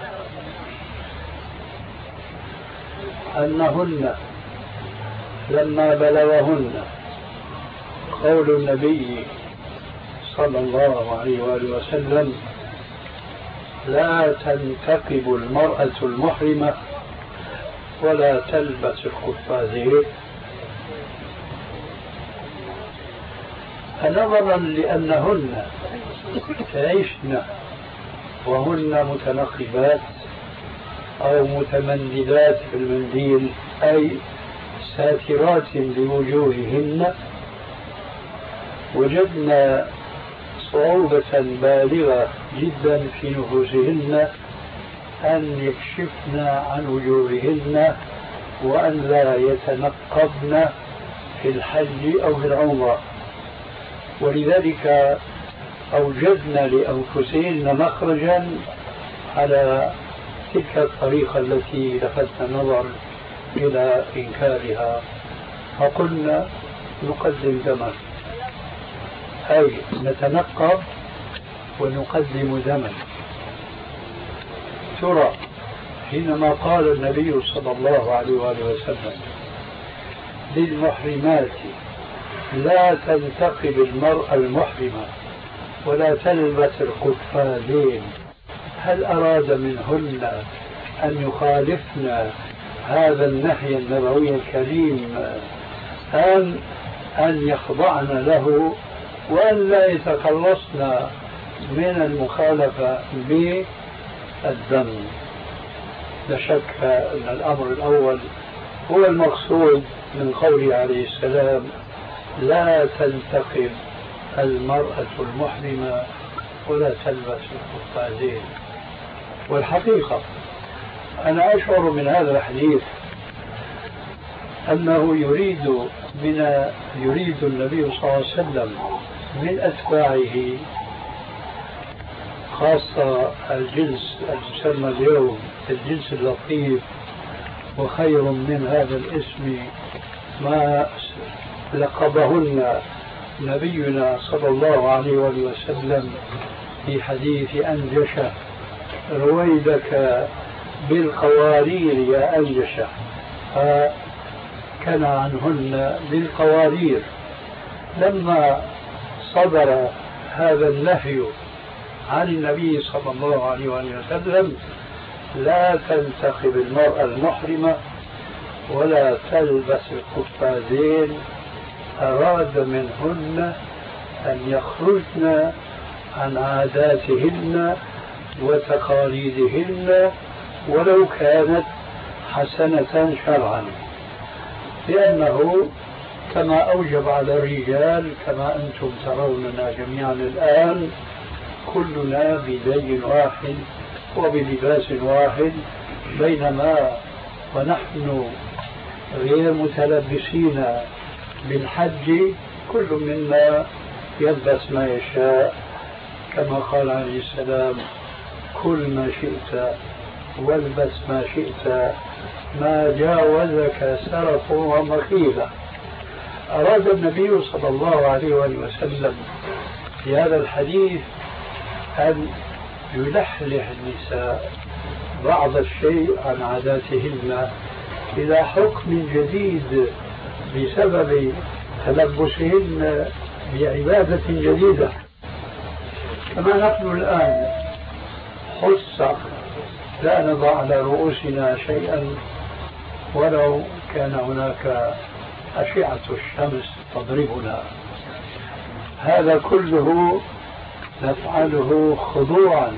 أنهن لما بلغهن قول النبي صلى الله عليه وآله وسلم: لا تنتقب المرأة المحرمة ولا تلبس القفازين، فنظرا لأنهن تعيشن وهن متنقبات أو متمندلات في المنديل أي ساترات لوجوههن، وجدنا صعوبة بالغة جدا في نفوسهن أن يكشفن عن وجوههن وأن لا يتنقبن في الحج أو في العمرة، ولذلك أوجدنا لأنفسهن مخرجا على تلك الطريقة التي لفتنا النظر إلى إنكارها، فقلنا نقدم دما، أي نتنقب ونقدم دما. ترى حينما قال النبي صلى الله عليه وآله وسلم للمحرمات: لا تنتقب المرأة المحرمة ولا تلبس القفازين، هل أراد منهن أن يخالفن هذا النهي النبوي الكريم أم أن يخضعن له وأن لا يتخلصن من المخالفة بالدم؟ لا شك أن الأمر الأول هو المقصود من قوله عليه السلام: لا تنتقب المرأة المحرمة ولا تلبس القفازين. والحقيقة أنا أشعر من هذا الحديث أنه يريد من يريد النبي صلى الله عليه وسلم من أتباعه، خاصة الجنس المسمى اليوم الجنس اللطيف، وخير من هذا الاسم ما لقبهن نبينا صلى الله عليه وسلم في حديث أنجشة: رويدك بالقوارير يا أنجشة، فكان عنهن بالقوارير. لما صدر هذا النهي عن النبي صلى الله عليه وسلم: لا تنتقب المرأة المحرمة ولا تلبس القفازين، أراد منهن أن يخرجن عن عاداتهن وتقاليدهن ولو كانت حسنة شرعا، لأنه كما أوجب على الرجال كما أنتم تروننا جميعا الآن كلنا بدين واحد وبلباس واحد، بينما ونحن غير متلبسين بالحج كل منا يلبس ما يشاء، كما قال عليه السلام: كل ما شئت والبس ما شئت ما جاوزك سرف ومخيلة. أراد النبي صلى الله عليه وسلم في هذا الحديث أن يلحلح النساء بعض الشيء عن عاداتهن إلى حكم جديد بسبب تلبسهن بعبادة جديدة. كما نحن الآن خص لا نضع على رؤوسنا شيئا ولو كان هناك أشعة الشمس تضربنا. هذا كله نفعله خضوعا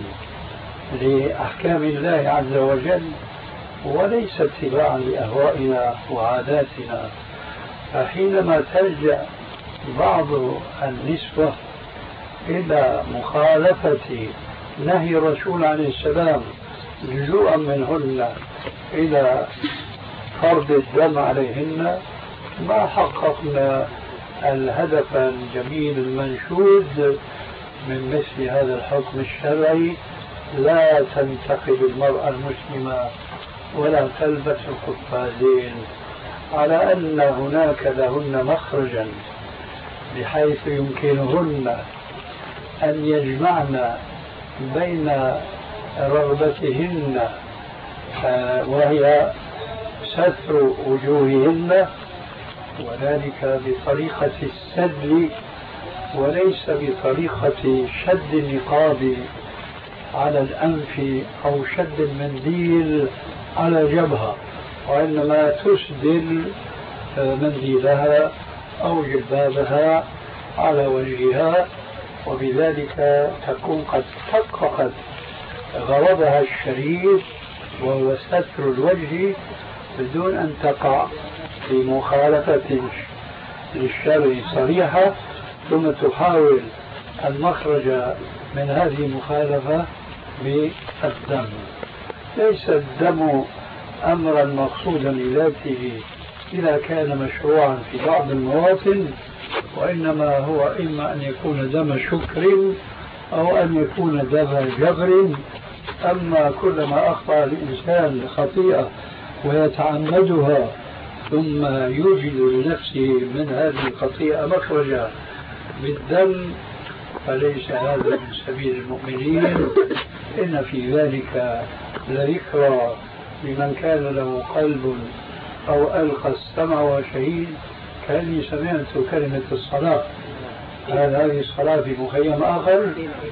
لأحكام الله عز وجل وليس اتباعا لأهوائنا وعاداتنا. فحينما تلجأ بعض النسوة إلى مخالفة نهي الرسول عليه السلام لجوءا منهن إلى فرض الدم عليهن ما حققنا الهدف الجميل المنشود من مثل هذا الحكم الشرعي. لا تنتقد المرأة المسلمة ولا تلبس القفازين، على أن هناك لهن مخرجا بحيث يمكنهن أن يجمعن بين رغبتهن وهي ستر وجوههن، وذلك بطريقة السدل وليس بطريقة شد النقاب على الأنف أو شد المنديل على الجبهة، وإنما تسدل منديلها أو جلبابها على وجهها، وبذلك تكون قد حققت غرضها الشريف وهو ستر الوجه بدون أن تقع في مخالفة للشرع صريحة، ثم تحاول المخرج من هذه المخالفة بالدم. ليس الدم أمرا مقصودا لذاته إذا كان مشروعا في بعض المواطن، وإنما هو إما أن يكون دم شكر أو أن يكون دم جبر. أما كلما أخطأ الإنسان خطيئة ويتعمدها ثم يوجد لنفسه من هذه الخطيئة مخرجا بالدم فليس هذا من سبيل المؤمنين. إن في ذلك لذكرى لمن كان له قلب أو ألقى السمع وشهيد. كأني سمعت كلمة الصلاة. هل هذه الصلاة في مخيم آخر؟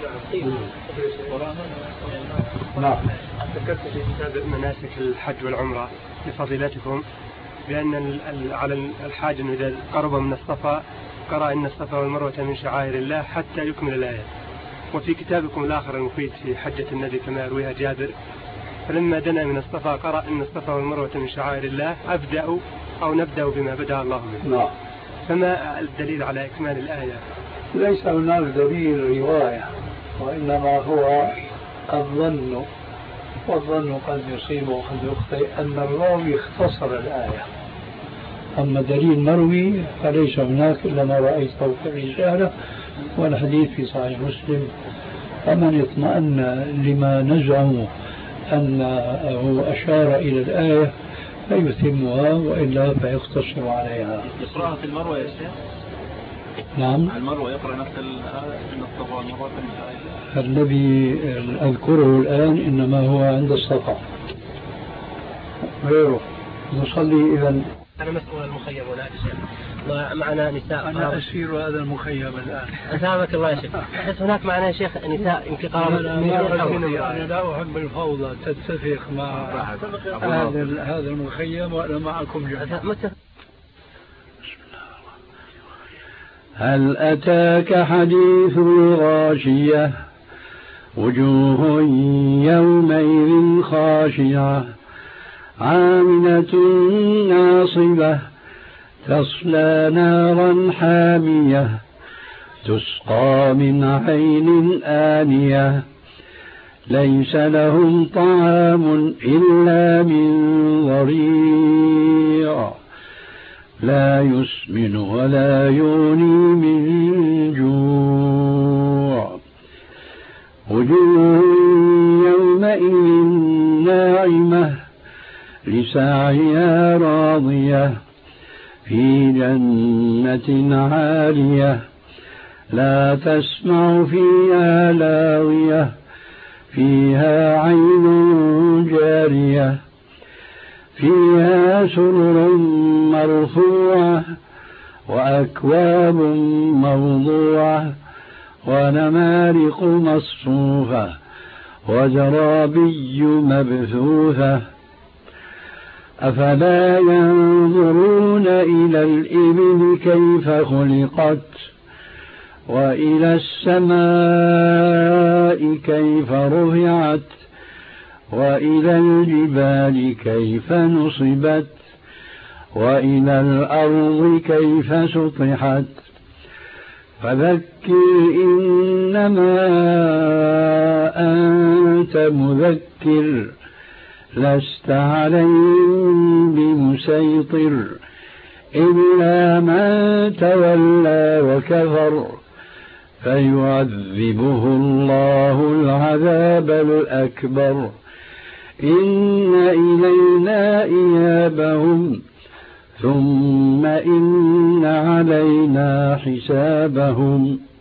نعم. ذكرت في كتاب مناسك الحج والعمرة لفضيلتكم بأن على الحاج أنه إذا قرب من الصفا قرأ إن الصفا والمروة من شعائر الله حتى يكمل الآية. وفي كتابكم الآخر المفيد في حجة النبي كما يرويها جابر، فلما دنا من الصفا قرأ إن الصفا والمروة من شعائر الله أبدأ أو نبدأ بما بدأ الله منه. نعم. فما الدليل على إكمال الآية؟ ليس هناك دليل رواية، وإنما هو الظن، والظن قد يصيب وقد يخطئ، أن الراوي اختصر الآية. أما دليل مروي فليس هناك إلا ما رأيته في الرسالة والحديث في صحيح مسلم. فمن اطمأن لما نزعم أنه أشار إلى الآية فيتمها، وإلا فيقتصر عليها. يقرأها في المروة يا شيخ؟ نعم. المروة يقرأ نفس الصفا والمروة من الآية. الذي أذكره الآن إنما هو عند الصفا غيره. نصلي إذا. أنا مسؤول المخيم ولا شيخ، معنا نساء. أنا أسير هذا المخيم الآن. أسامك الله يا شيخ. أحس هناك معنا يا شيخ نساء يمكن قرابة. أنا لا أحب الفوضى تتفق مع هذا هذا المخيم وأنا معكم جميعا. هل أتاك حديث الغاشية وجوه يومئذ خاشعة عاملة ناصبة تصلى نارا حامية تسقى من عين آنية ليس لهم طعام إلا من ضريع لا يسمن ولا يغني من جوع وجوه قائمة لسعيها راضية في جنة عالية لا تسمع فيها لاغية فيها عين جارية فيها سرر مرفوعة وأكواب موضوعة ونمارق مصفوفة وزرابي مبثوثة أفلا ينظرون إلى الإبل كيف خلقت وإلى السماء كيف رفعت وإلى الجبال كيف نصبت وإلى الأرض كيف سطحت فذكر إنما أنت مذكر لست عليهم بمسيطر إلا من تولى وكفر فيعذبه الله العذاب الأكبر إن إلينا إيابهم ثم إن علينا حسابهم